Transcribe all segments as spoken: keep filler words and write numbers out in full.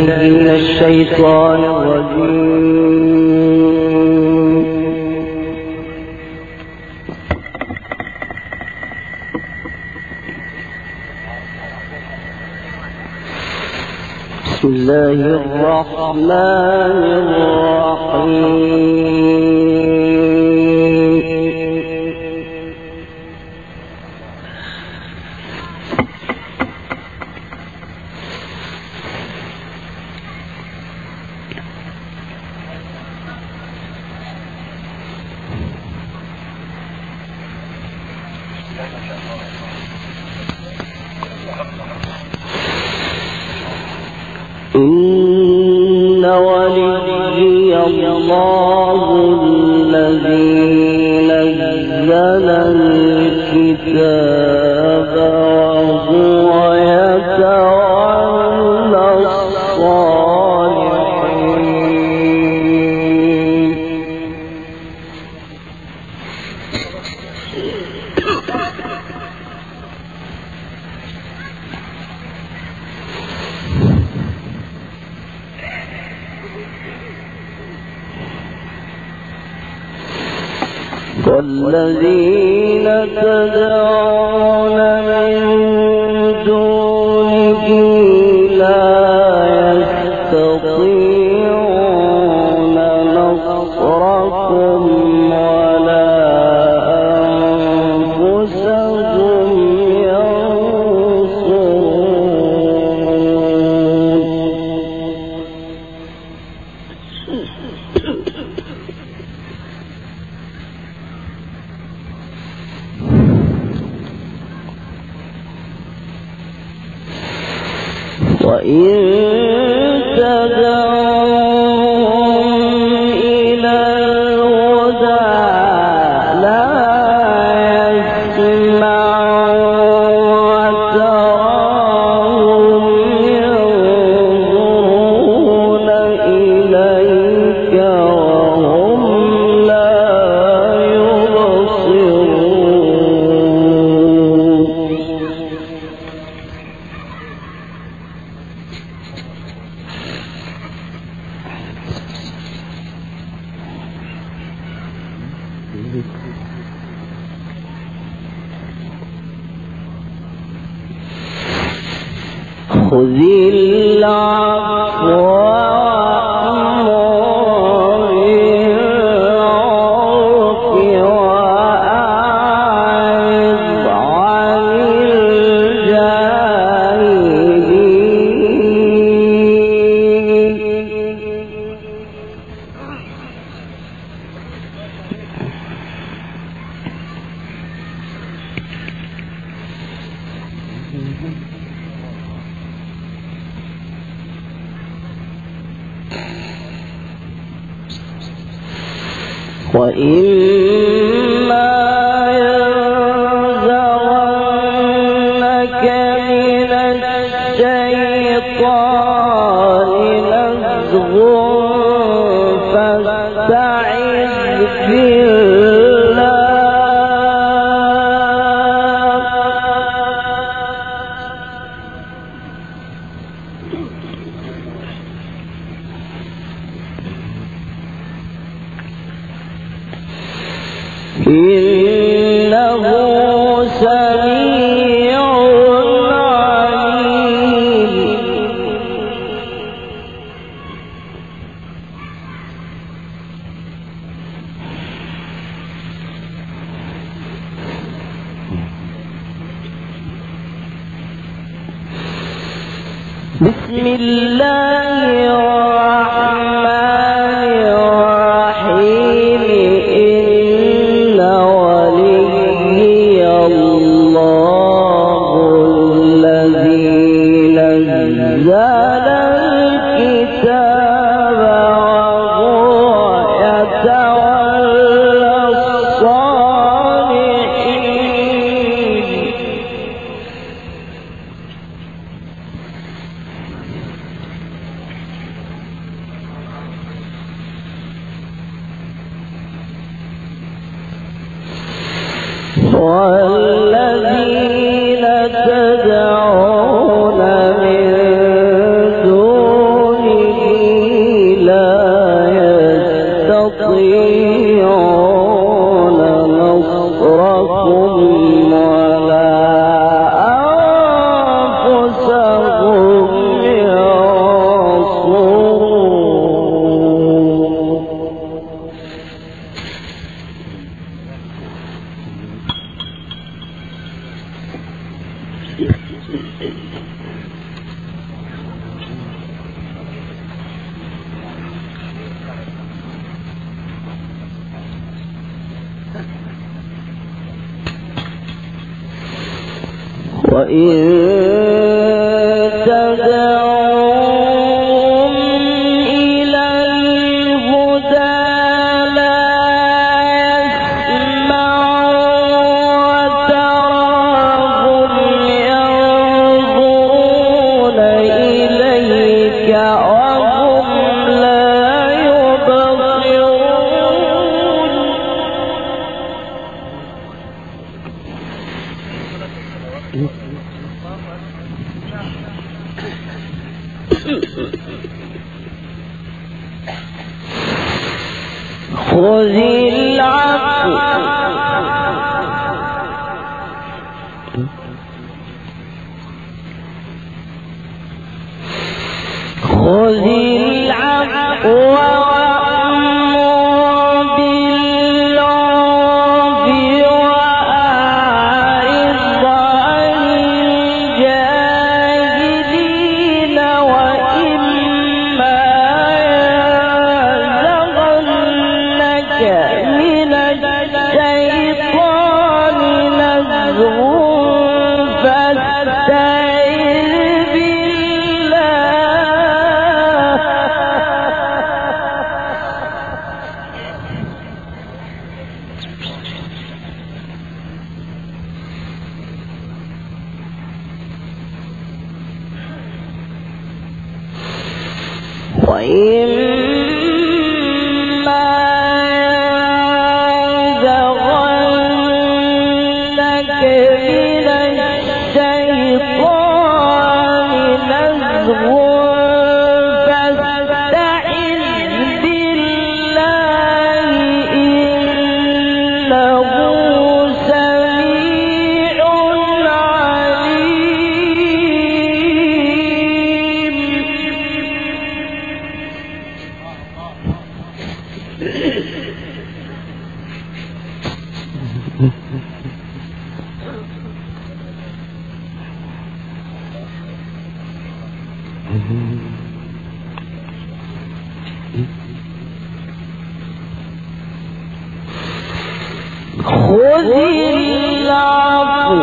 بالله من الشيطان الرجيم. بسم الله الرحمن الرحيم. إن وليي الله الذي نزل الكتاب وهو يتولى الصالحين. والذين تدعون من دونه لا يستطيعون نصركم ولا أنفسهم وإن تدعوهم إلى الهدى لا يسمعوا وتراهم ينظرون إليك وهم لا يبصرون. خذ العفو وأمر بالعرف وأعرض عن وإما ينزغنك من الشيطان نزغ فاستعذ بالله إنه سميع عليم. بسم الله الرحمن الرحيم. إن وليي الله الذي نزل الكتاب وهو يتولى الصالحين. والذين تدعون من دونه وإن خذ العفو خذ العفو خذ العفو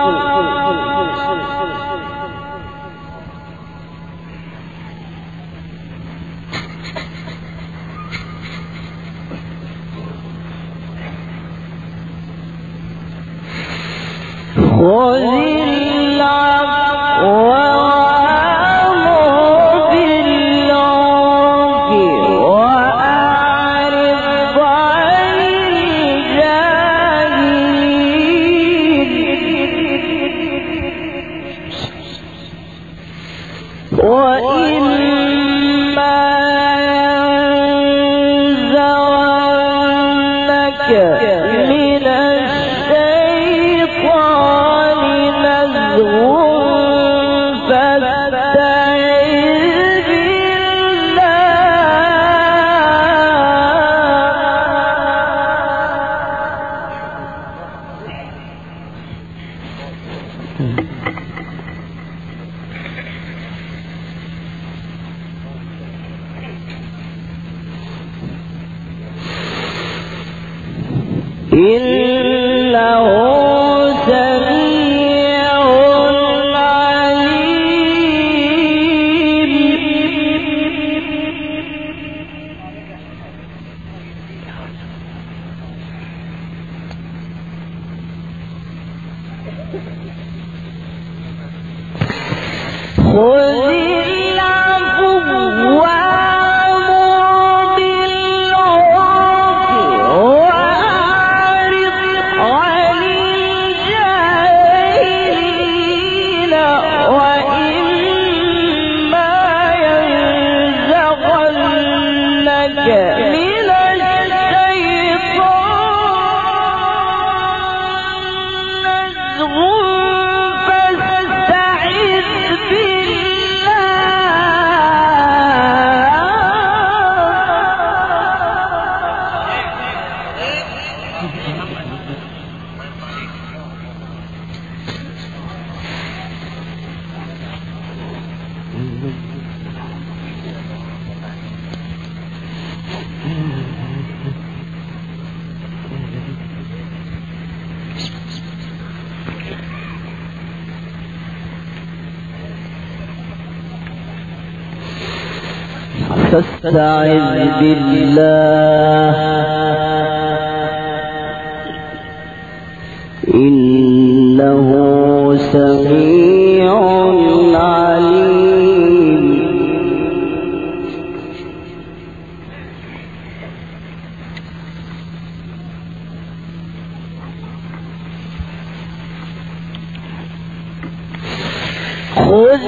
خذ العفو إنه سميع عليم خذ العفو فاستعذ بالله فاستعذ بالله إنه سميع عليم. خذ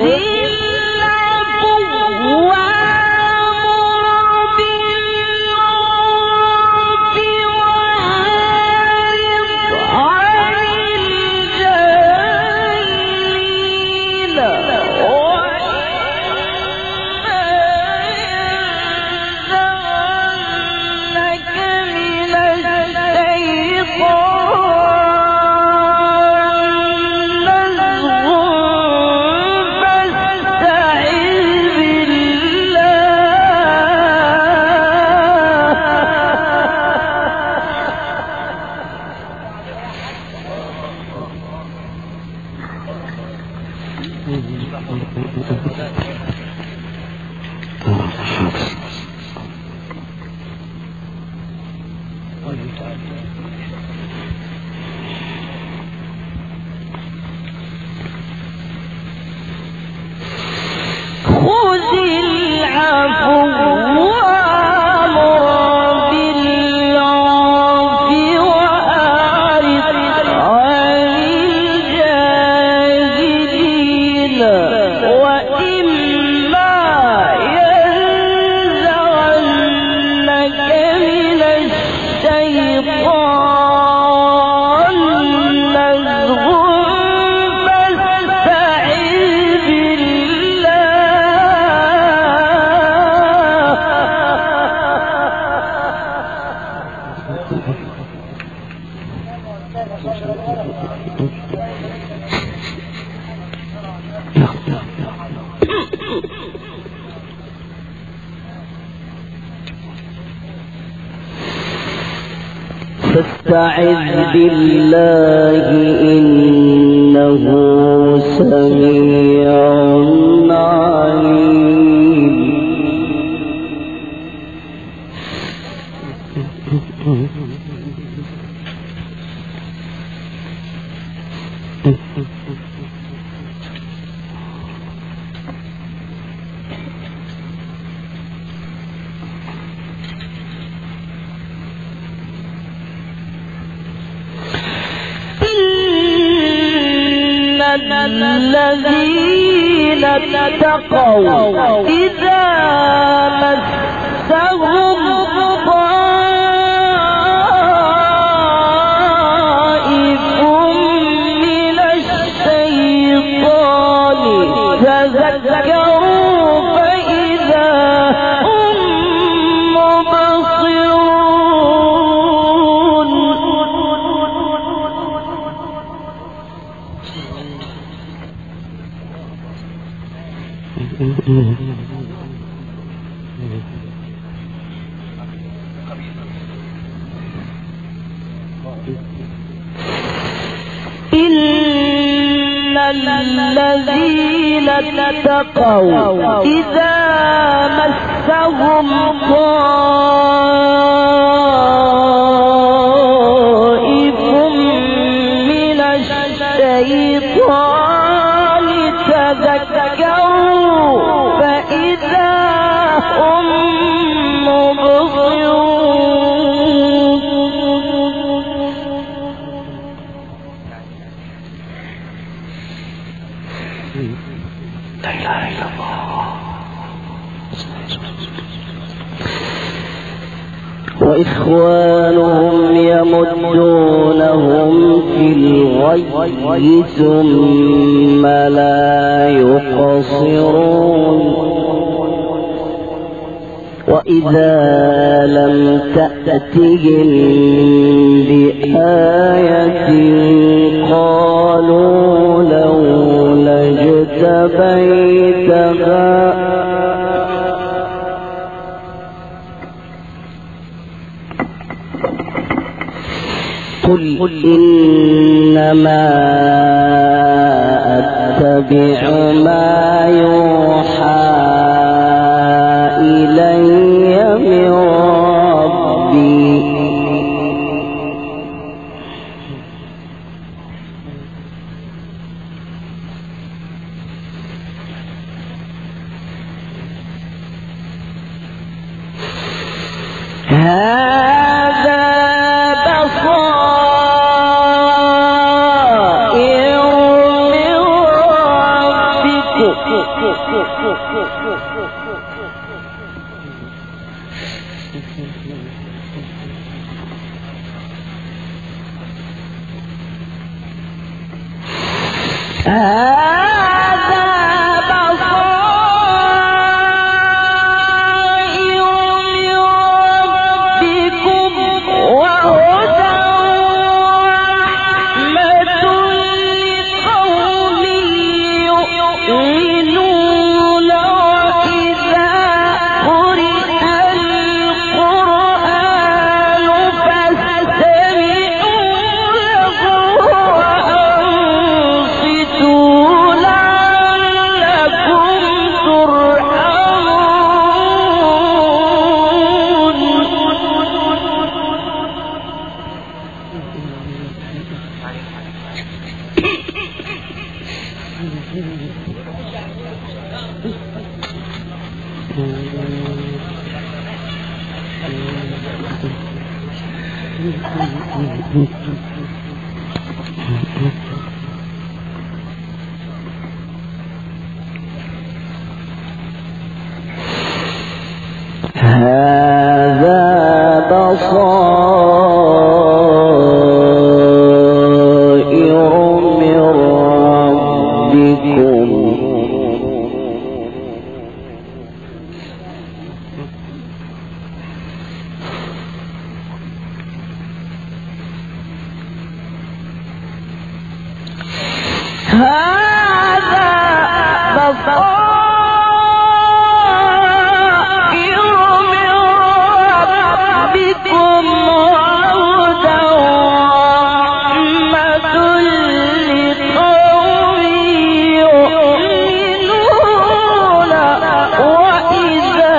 فاستعذ بالله إنه سميع عليم. الذين اتقوا إذا مسهم طائف من الشيطان تذكروا فإذا هم مبصرون. إن الذين اتقوا إذا مسهم طائف من الشيطان تذكروا فإذا هم مبصرون. لا إله إلا الله. وإخوانهم يمدونهم في الغي ثم لا يقصرون. وإذا لم تأتهم بآية قالوا لولا اجتبيتها قل إنما أتبع ما يوحى إلي هذا بصائر من هذا بصائر من ربكم هذا بصائر من ربكم وهدى ورحمة لقوم يؤمنون وإذا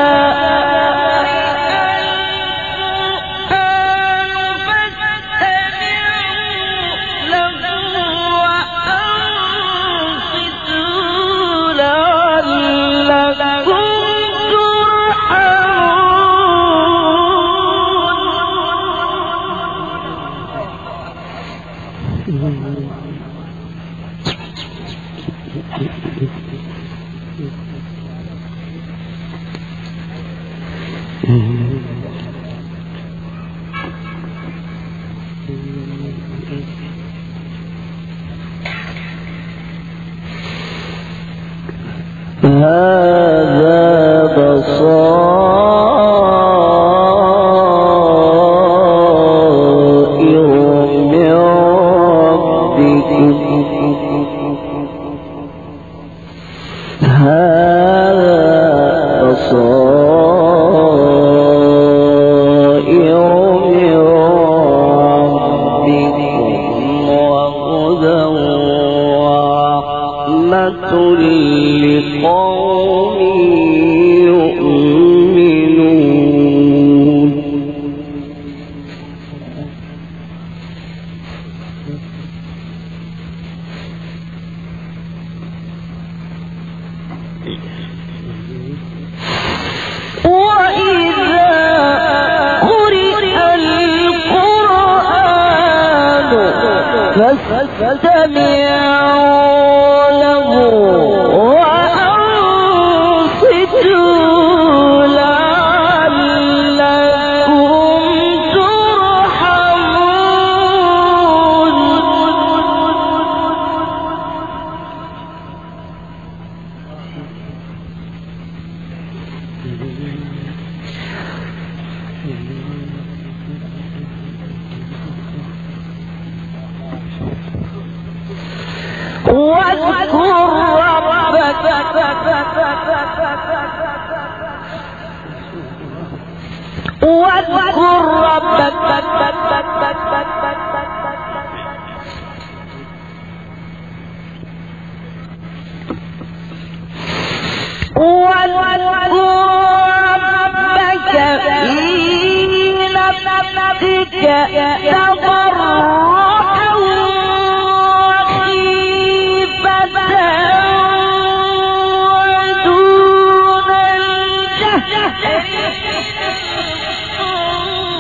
هذا بصائر من ربكم هذا بصائر من ربكم وهدى ورحمة لقوم يؤمنون وإذا قرئ القرآن فاستمعوا له وأنصتوا لعلكم ترحمون واذكر ربك واذكر ربك واذكر ربك في نفسك تضرعا وخيفة ودون الجهل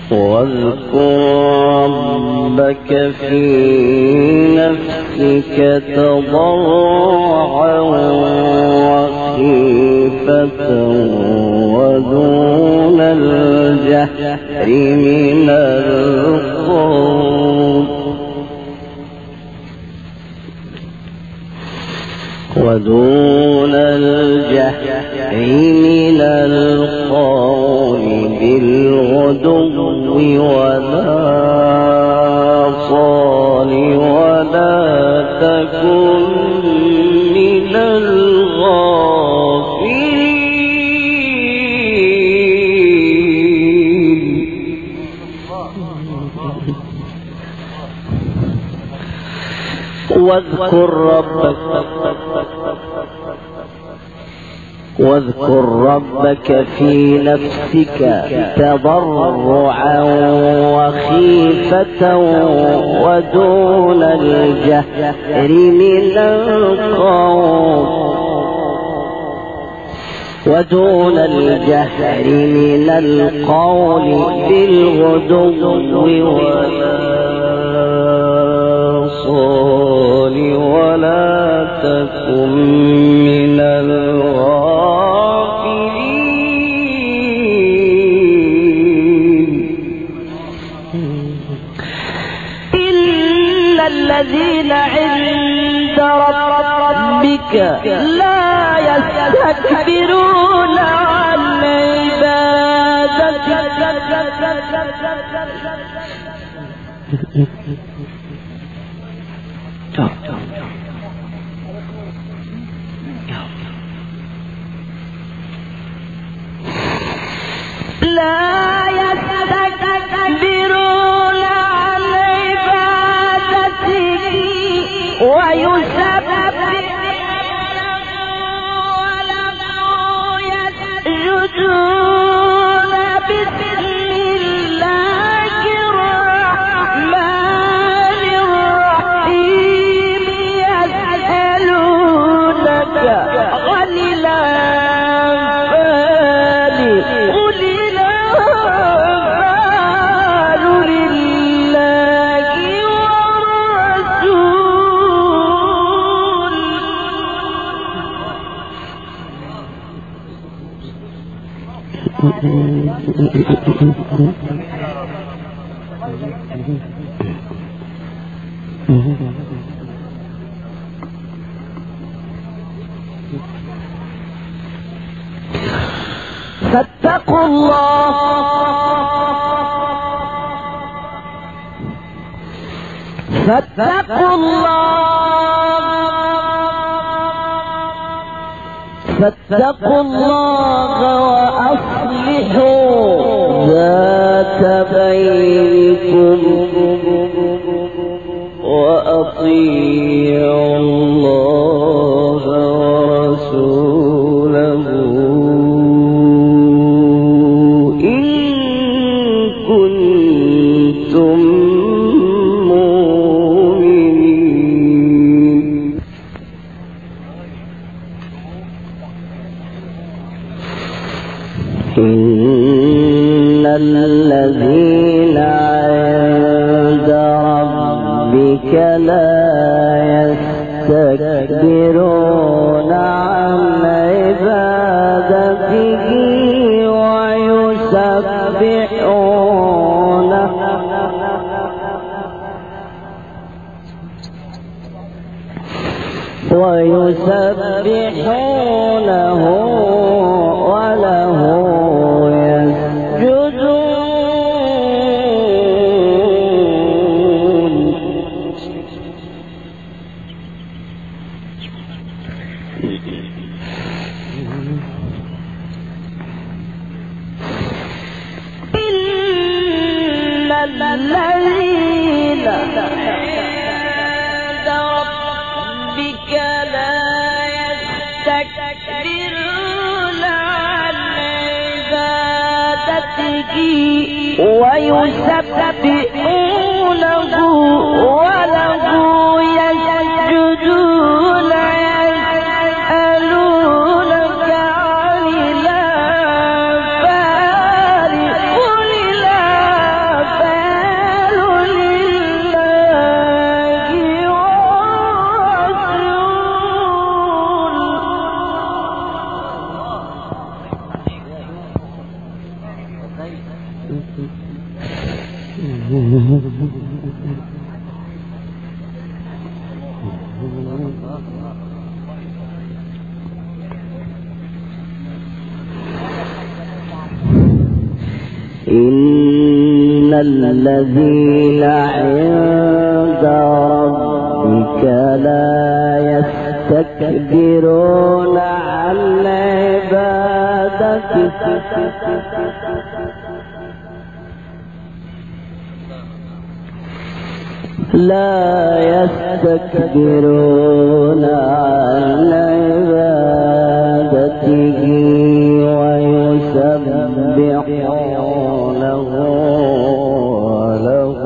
واذكر ربك في نفسك تضرعا وخيفة ودون الجهر من القول ودون الجهر من القول بالغدو والآصال ولا تكن من الغافلين. واذكر ربك واذكر ربك في نفسك تضرعا وخيفة ودون الجهر من القول ودون الجهر من القول بالغدو والآصال ولا تكن من الغافلين. إن الذين عند ربك لا يستكبرون عن عبادتك لا يستكبرون عن عبادته ويسبحونه وله يسجدون بسم الله الرحمن الرحيم يسألونك عن الأنفال قل الأنفال لله والرسول. فاتقوا الله فاتقوا الله فاتقوا الله وأصلحوا ذات بينكم وأطيعوا الله ورسوله إن كنتم مؤمنين. إن الذين عند ربك لا يستكبرون عن عبادته ويسبحونه ويسبحونه وله الذين عند ربك لا يستكبرون عن عبادته ويسبحونه وله يسجدون يسألونك عن الأنفال قل الأنفال إن الذين عند ربك لا يستكبرون عن عبادتك لا يستكبرون عن عبادته ويسبحونه وله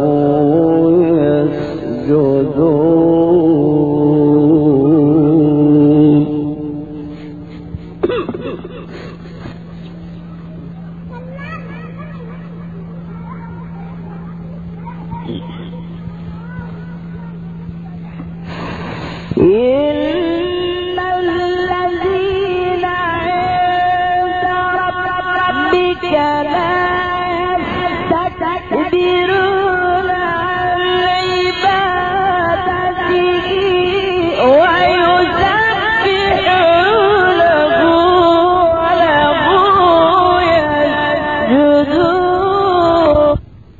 يسجدون. إن الذين عند ربك لا يستكبرون عن عبادته ويسبحونه وله يسجدون.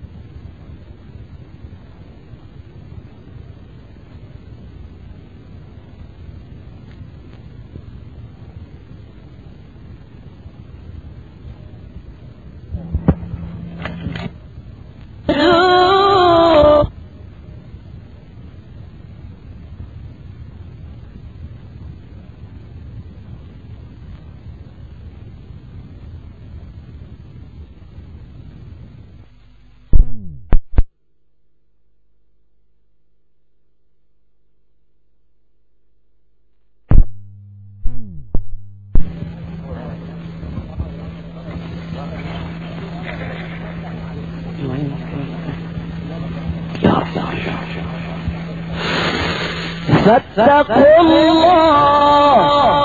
فاتقوا الله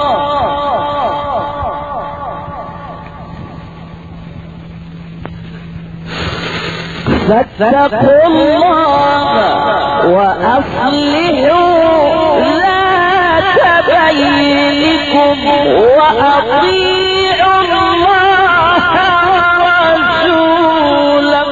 فاتقوا الله وأصلحوا ذات بينكم وأطيعوا الله ورسوله.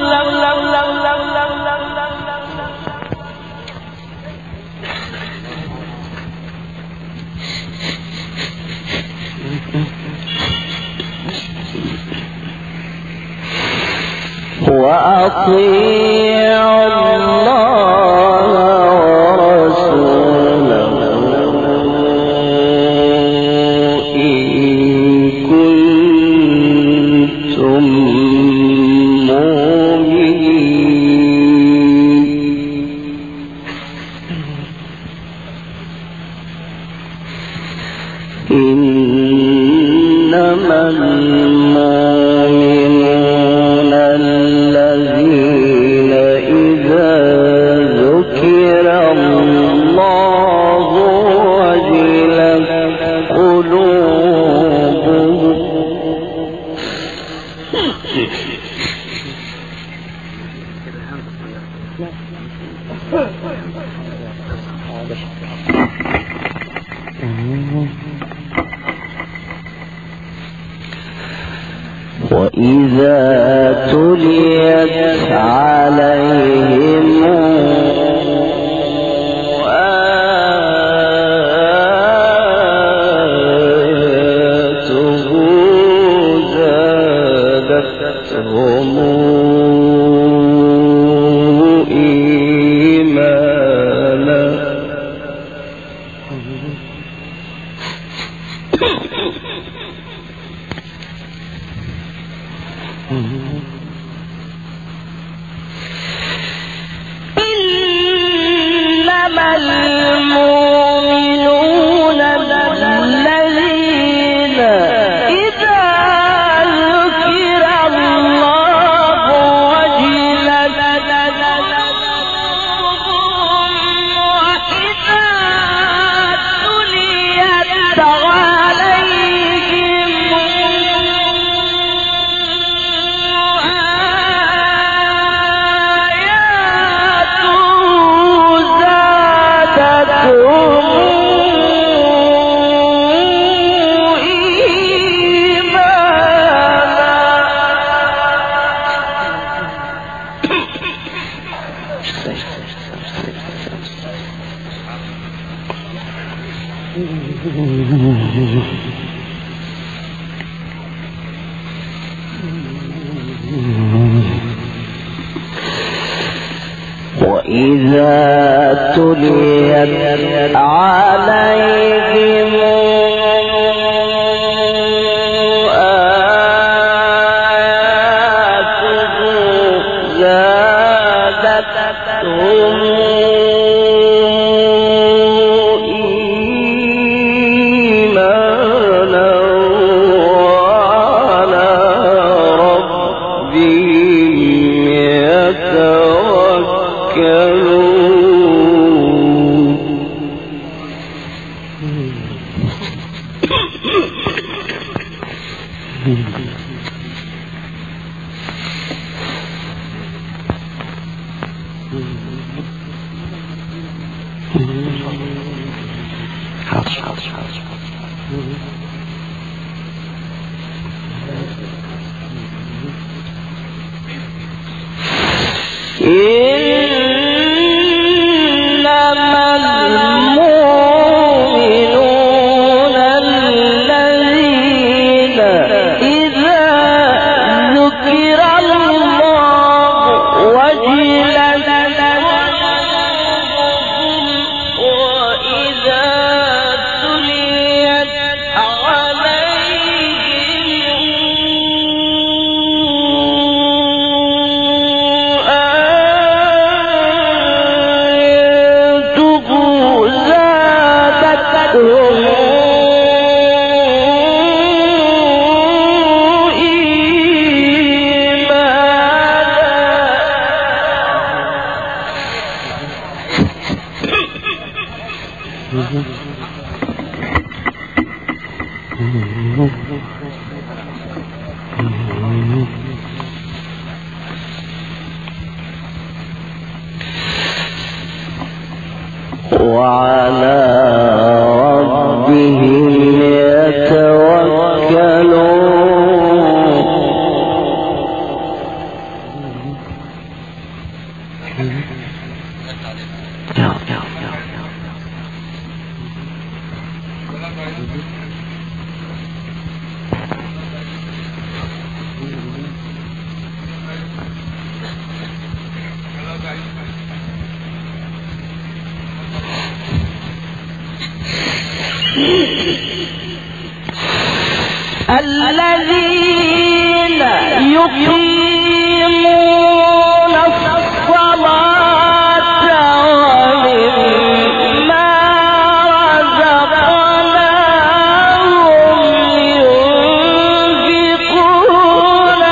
وأطيعوا الله ورسوله إن كنتم مؤمنين. إنما المؤمنون الذين إذا ذكر الله وجلت قلوبهم وإذا تليت عليهم آياته زادتهم إيمانا. إنما المؤمنون الذين إذا ذكر الله وجلت قلوبهم وإذا تليت عليهم آياته زادتهم وإذا تليت عليهم آياته زادتهم إيمانا وعلى ربهم يتوكلون. إنما المؤمنون الذين إذا ذكر الله وجلت قلوبهم وإذا تليت وعلى ربهم الذين يقيمون الصلاة ومما رزقناهم ينفقون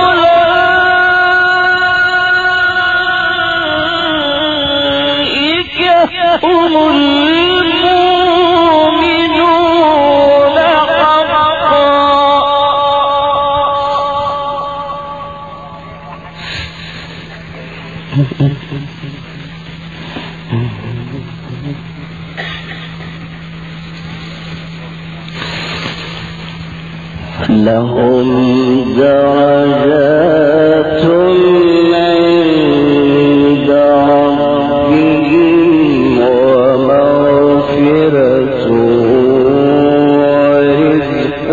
أولئك هم المؤمنون حقا. لهم درجات عند ربهم ومغفرة ورزق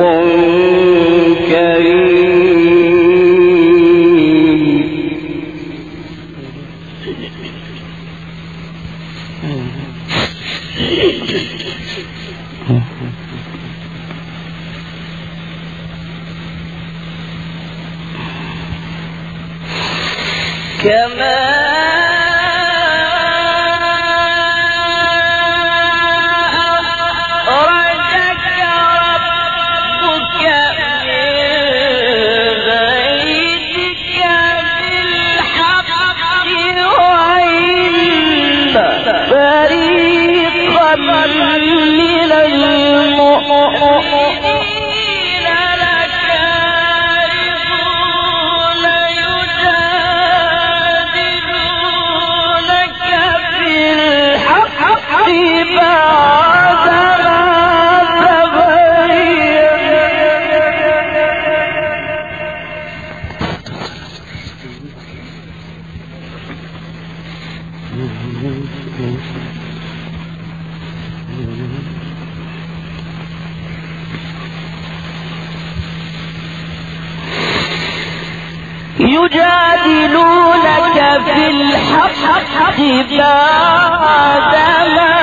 كريم. كما أخرجك ربك من بيتك بالحق وإن فريقا من المؤمنين لكارهون يجادلونك في الحق بعدما تبين يجادلونك في الحق بعدما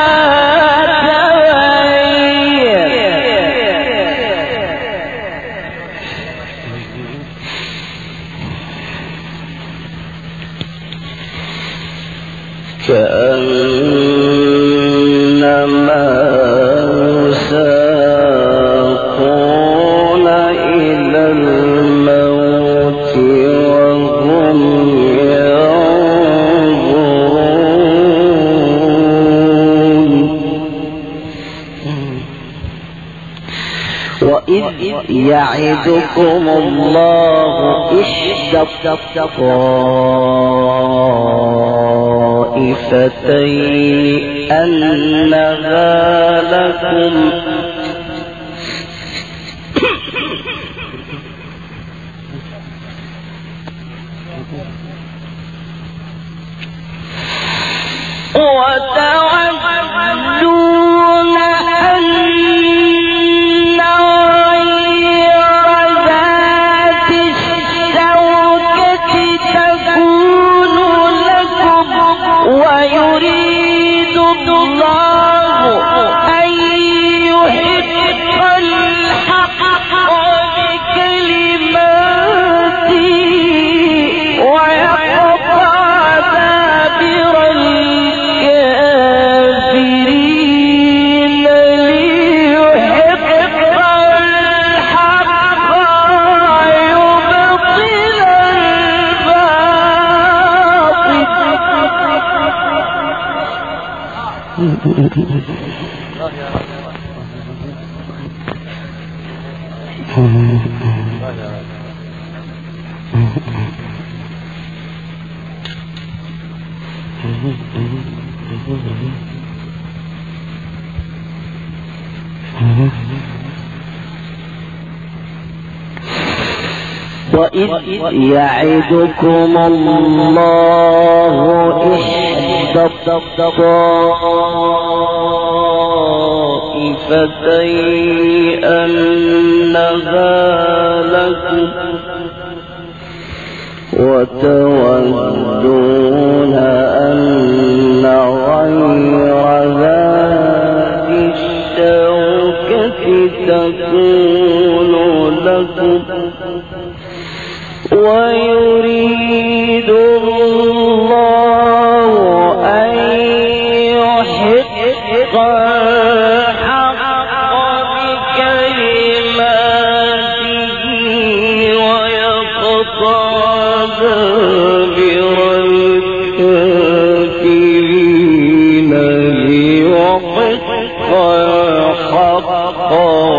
كأنما يساقون إلى الموت وهم ينظرون. وإذ يعدكم الله إحدى الطائفتين أنها لكم وتودون أن غير ذات الشوكة تكون لكم ويريد الله أن يحق الحق بكلماته ويقطع دابر الكافرين ليحق الحق ويبطل وإذ يعدكم الله إحدى الطائفتين أنها لكم وتودون أن غير ذات الشوكة تكون لكم ويريد الله أن يحق الحق بكلماته ويقطع دابر الكافرين ليحق الحق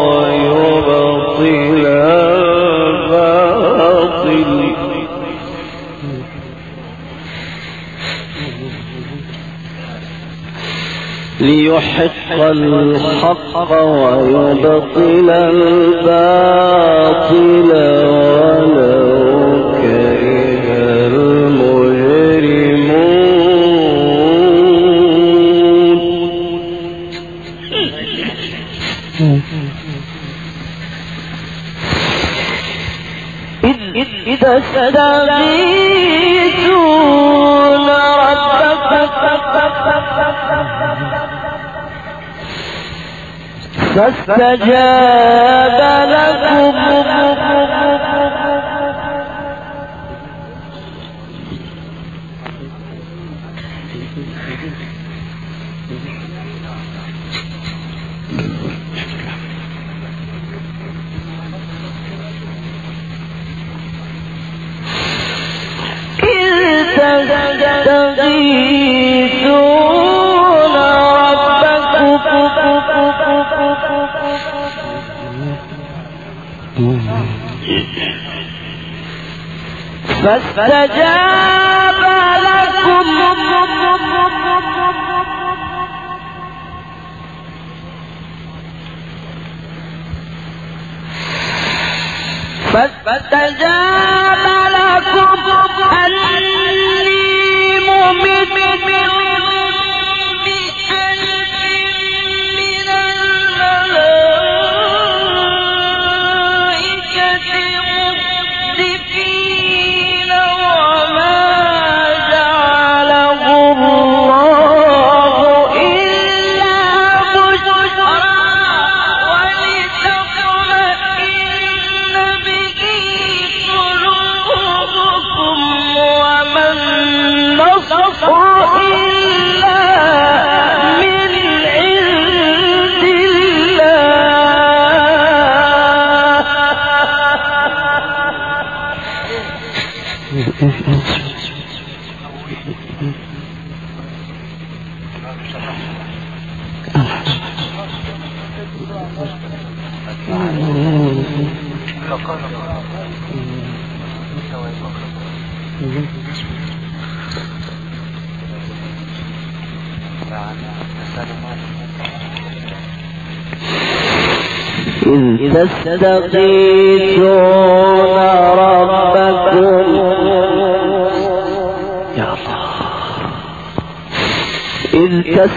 ويبطل ليحق الحق ويبطل الباطل ولو كره المجرمون. إذا تستغيثون ربكم فاستجاب لكم تستغيثون ربكم فاستجاب لكم فاستجاب لكم أني ممدكم بألف من الملائكة مردفين إذ تستغيثون ربكم يا الله إذ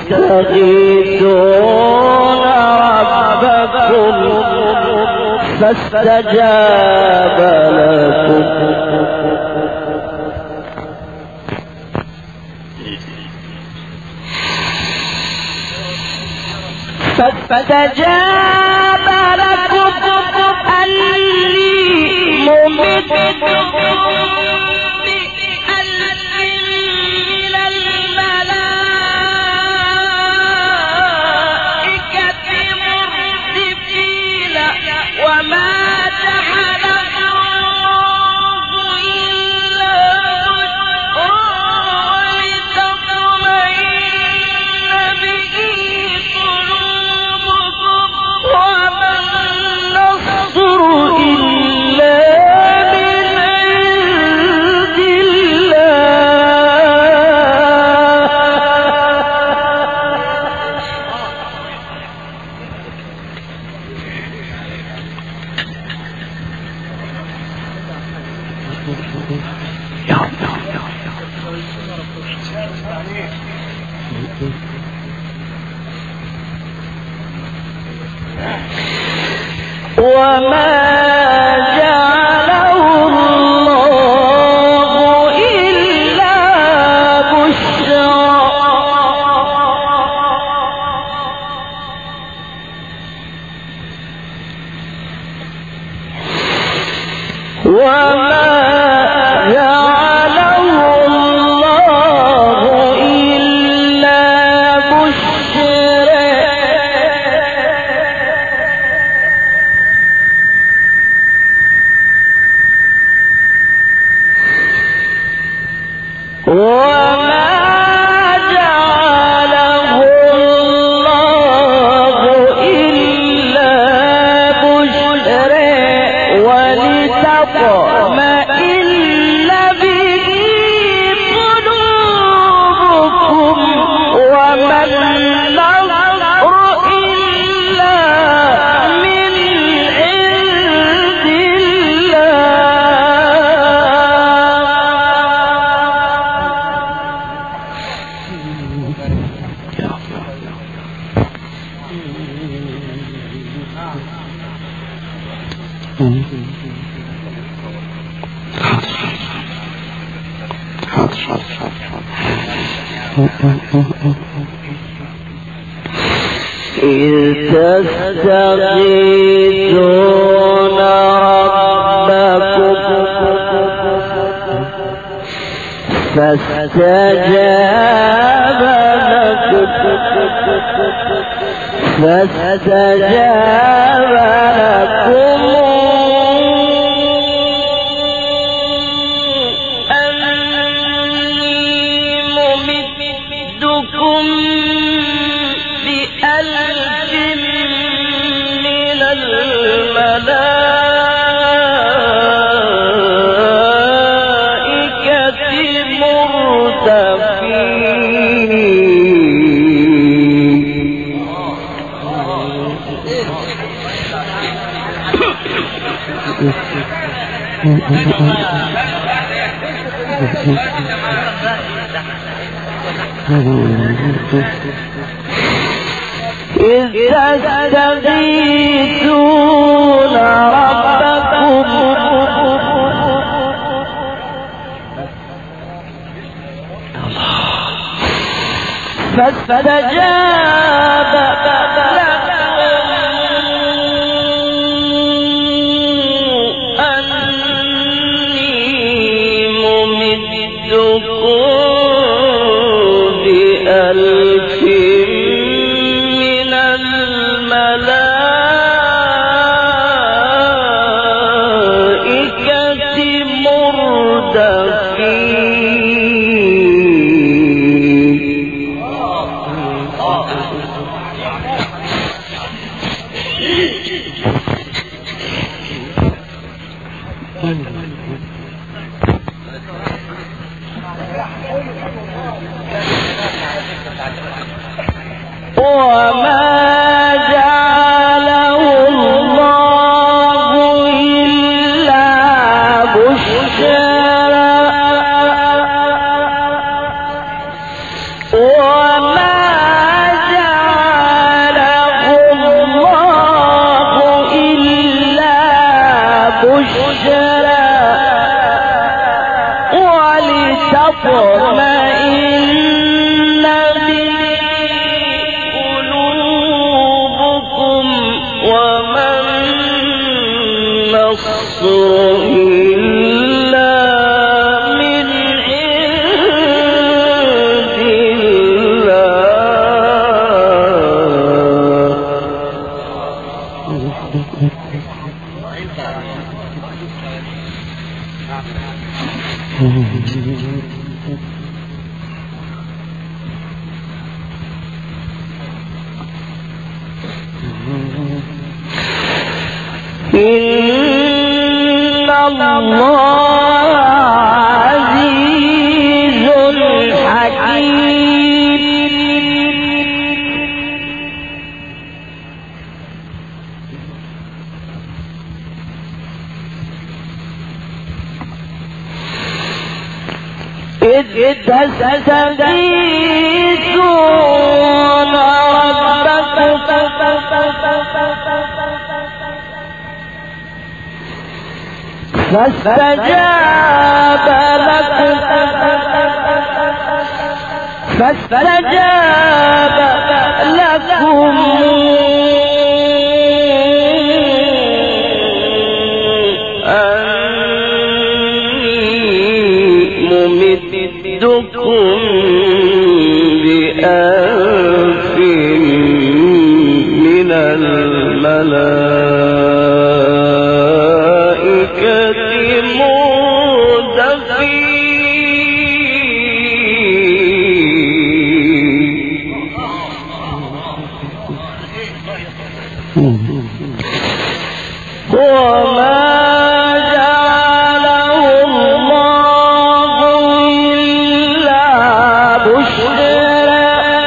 تستغيثون ربكم فاستجاب لكم فاستجاب لكم أني ممدكم بألف من الملائكة مردفين وما جعله الله إلا بشرى ولتطمئن به قلوبكم وما النصر إلا من عند وما جعله الله إلا بشرى وما جعله الله إلا بشرى وما جعله الله إلا بشرى ولتطمئن به قلوبكم وما النصر إلا من عند إذ تستغيثون ربكم فاستجاب لكم فاستجاب لكم أني ممدكم بألف من الملائكة إذ تستغيثون ربكم فاستجاب لكم أني ممدكم بألف من الملائكة مردفين تطمئن به قلوبكم وما النصر إلا من عند إن الله عزيز حكيم إذ تستغيثون ربكم فاستجاب لكم فاستجاب لكم ممدكم بألف من الملائكة مردفين وما جعله الله إلا بشرى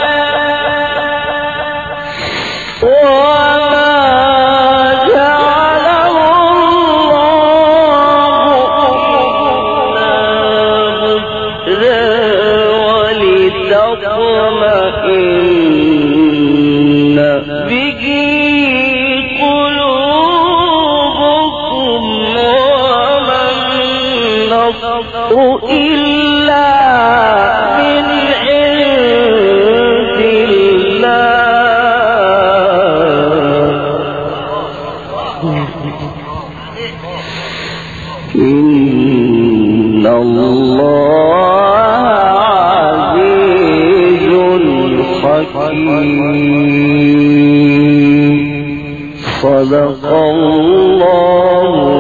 وما جعله الله إلا بشرى ولتطمئن به إلا من عند الله إن الله عزيز حكيم صدق الله